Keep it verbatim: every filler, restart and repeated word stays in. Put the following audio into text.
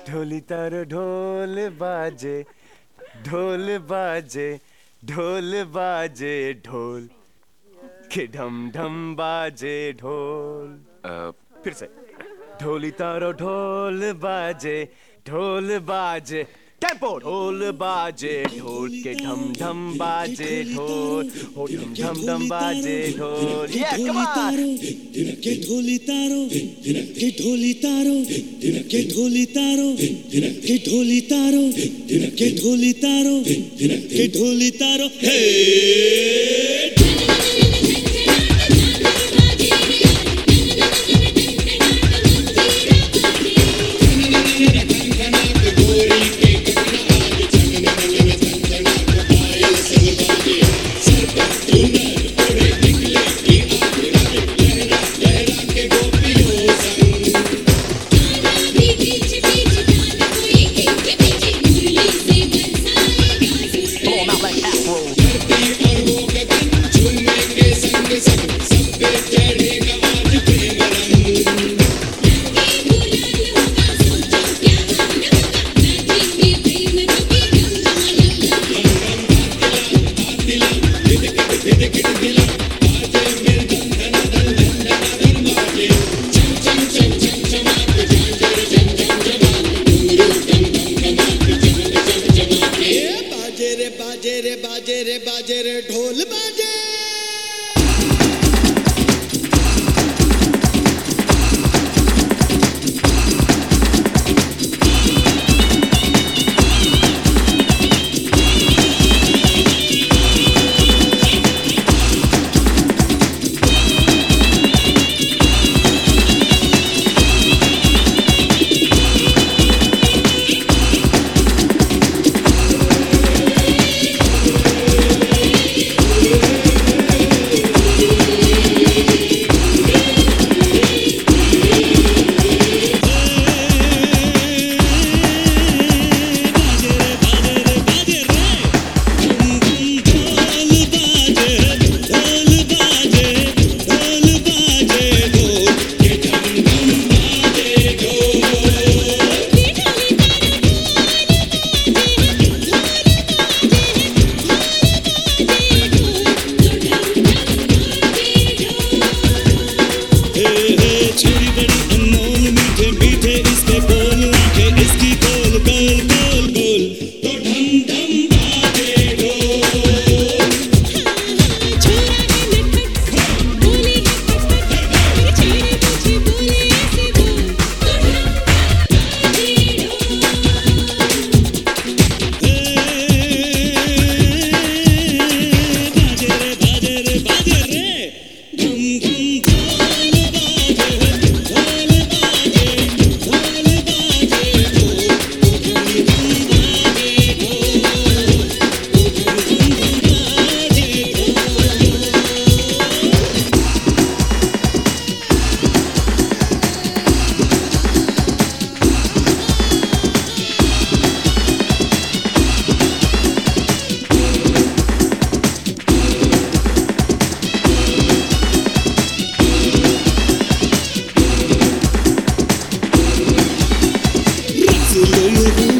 ढोली तारो ढोल बाजे, ढोल बाजे, ढोल बाजे, ढोल के ढम ढम बाजे ढोल। अ, फिर से। ढोली तारो ढोल बाजे, ढोल बाजे, टेम्पो ढोल बाजे, ढोल के ढम ढम बाजे ढोल, हो ढम ढम ढम बाजे ढोल। Yeah, come on! के ढोली तारो, के ढोली तारो, के ढोली तारो, के ढोली तारो, के ढोली तारो, के ढोली तारो, हे बाजे रे बाजे रे बाजे रे ढोल बाजे। You